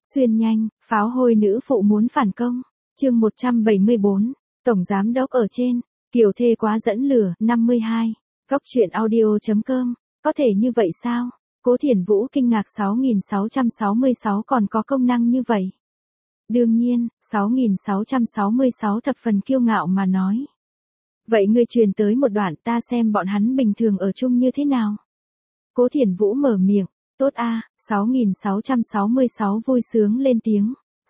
Xuyên nhanh, pháo hôi nữ phụ muốn phản công. Chương 174, Tổng Giám đốc ở trên, kiểu thê quá dẫn lửa, 52. Góc truyện audio.com, có thể như vậy sao? Cố Thiển Vũ kinh ngạc 6666 còn có công năng như vậy. Đương nhiên, 6666 thập phần kiêu ngạo mà nói. Vậy ngươi truyền tới một đoạn ta xem bọn hắn bình thường ở chung như thế nào. Cố Thiển Vũ mở miệng, tốt a, 6666 vui sướng lên tiếng.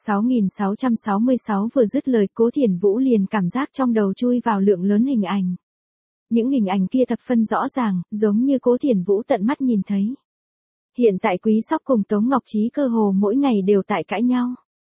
6666 vừa dứt lời Cố Thiển Vũ liền cảm giác trong đầu chui vào lượng lớn hình ảnh. Những hình ảnh kia thập phân rõ ràng, giống như Cố Thiển Vũ tận mắt nhìn thấy. Hiện tại Quý Sóc cùng Tống Ngọc Trí cơ hồ mỗi ngày đều tại cãi nhau.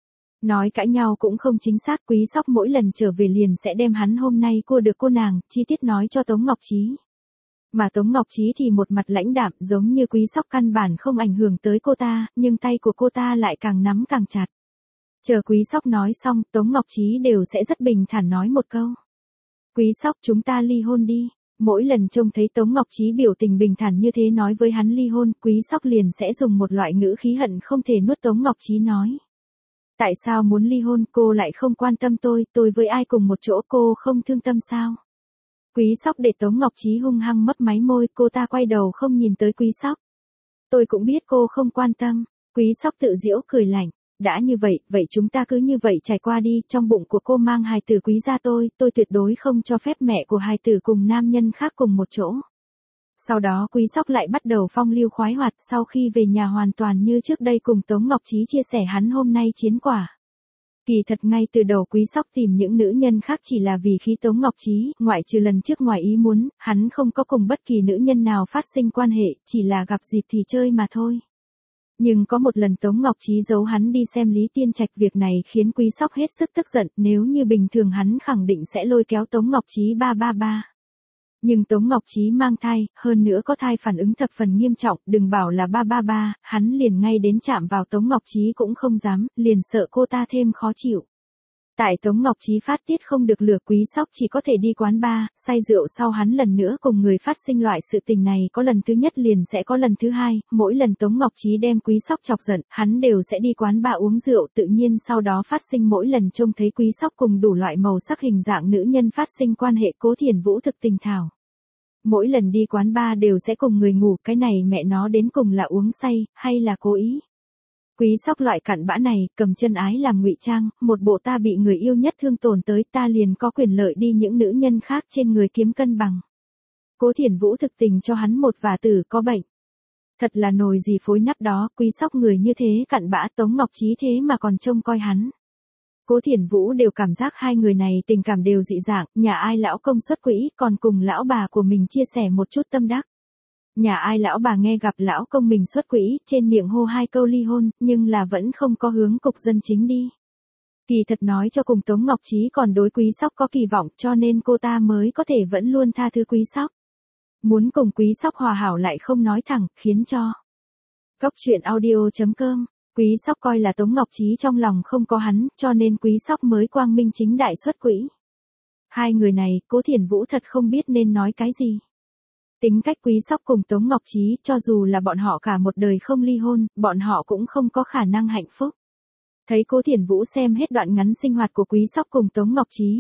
Nói cãi nhau cũng không chính xác, Quý Sóc mỗi lần trở về liền sẽ đem hắn hôm nay cua được cô nàng, chi tiết nói cho Tống Ngọc Trí. Mà Tống Ngọc Trí thì một mặt lãnh đạm giống như Quý Sóc căn bản không ảnh hưởng tới cô ta, nhưng tay của cô ta lại càng nắm càng chặt. Chờ Quý Sóc nói xong, Tống Ngọc Trí đều sẽ rất bình thản nói một câu. Quý Sóc, chúng ta ly hôn đi. Mỗi lần trông thấy Tống Ngọc Trí biểu tình bình thản như thế nói với hắn ly hôn, Quý Sóc liền sẽ dùng một loại ngữ khí hận không thể nuốt Tống Ngọc Trí nói. Tại sao muốn ly hôn, cô lại không quan tâm tôi với ai cùng một chỗ cô không thương tâm sao? Quý Sóc để Tống Ngọc Trí hung hăng mấp máy môi, cô ta quay đầu không nhìn tới Quý Sóc. Tôi cũng biết cô không quan tâm, Quý Sóc tự giễu cười lạnh. Đã như vậy, vậy chúng ta cứ như vậy trải qua đi, trong bụng của cô mang hài tử Quý gia tôi tuyệt đối không cho phép mẹ của hài tử cùng nam nhân khác cùng một chỗ. Sau đó Quý Sóc lại bắt đầu phong lưu khoái hoạt, sau khi về nhà hoàn toàn như trước đây cùng Tống Ngọc Trí chia sẻ hắn hôm nay chiến quả. Kỳ thật ngay từ đầu Quý Sóc tìm những nữ nhân khác chỉ là vì khí Tống Ngọc Trí, ngoại trừ lần trước ngoài ý muốn, hắn không có cùng bất kỳ nữ nhân nào phát sinh quan hệ, chỉ là gặp dịp thì chơi mà thôi. Nhưng có một lần Tống Ngọc Trí giấu hắn đi xem Lý Tiên Trạch, việc này khiến Quý Sóc hết sức tức giận, nếu như bình thường hắn khẳng định sẽ lôi kéo Tống Ngọc Trí 333. Nhưng Tống Ngọc Trí mang thai, hơn nữa có thai phản ứng thập phần nghiêm trọng, đừng bảo là 333, hắn liền ngay đến chạm vào Tống Ngọc Trí cũng không dám, liền sợ cô ta thêm khó chịu. Tại Tống Ngọc Trí phát tiết không được lửa, Quý Sóc chỉ có thể đi quán bar, say rượu sau hắn lần nữa cùng người phát sinh loại sự tình này, có lần thứ nhất liền sẽ có lần thứ hai, mỗi lần Tống Ngọc Trí đem Quý Sóc chọc giận, hắn đều sẽ đi quán bar uống rượu, tự nhiên sau đó phát sinh mỗi lần trông thấy Quý Sóc cùng đủ loại màu sắc hình dạng nữ nhân phát sinh quan hệ. Cố Thiển Vũ thực tình thảo. Mỗi lần đi quán bar đều sẽ cùng người ngủ, cái này mẹ nó đến cùng là uống say, hay là cố ý. Quý Sóc loại cặn bã này, cầm chân ái làm ngụy trang, một bộ ta bị người yêu nhất thương tổn tới, ta liền có quyền lợi đi những nữ nhân khác trên người kiếm cân bằng. Cố Thiển Vũ thực tình cho hắn một vả tử có bệnh. Thật là nồi gì phối nắp đó, Quý Sóc người như thế cặn bã, Tống Ngọc Trí thế mà còn trông coi hắn. Cố Thiển Vũ đều cảm giác hai người này tình cảm đều dị dạng, nhà ai lão công xuất quỹ, còn cùng lão bà của mình chia sẻ một chút tâm đắc. Nhà ai lão bà nghe gặp lão công mình xuất quỹ, trên miệng hô hai câu ly hôn, nhưng là vẫn không có hướng cục dân chính đi. Kỳ thật nói cho cùng Tống Ngọc Trí còn đối Quý Sóc có kỳ vọng, cho nên cô ta mới có thể vẫn luôn tha thứ Quý Sóc. Muốn cùng Quý Sóc hòa hảo lại không nói thẳng, khiến cho Góc truyện audio.com, Quý Sóc coi là Tống Ngọc Trí trong lòng không có hắn, cho nên Quý Sóc mới quang minh chính đại xuất quỹ. Hai người này, Cố Thiển Vũ thật không biết nên nói cái gì. Tính cách Quý Sóc cùng Tống Ngọc Trí, cho dù là bọn họ cả một đời không ly hôn, bọn họ cũng không có khả năng hạnh phúc. Thấy Cố Thiển Vũ xem hết đoạn ngắn sinh hoạt của Quý Sóc cùng Tống Ngọc Trí,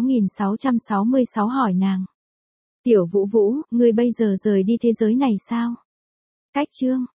6666 hỏi nàng. Tiểu Vũ Vũ, ngươi bây giờ rời đi thế giới này sao? Cách chương.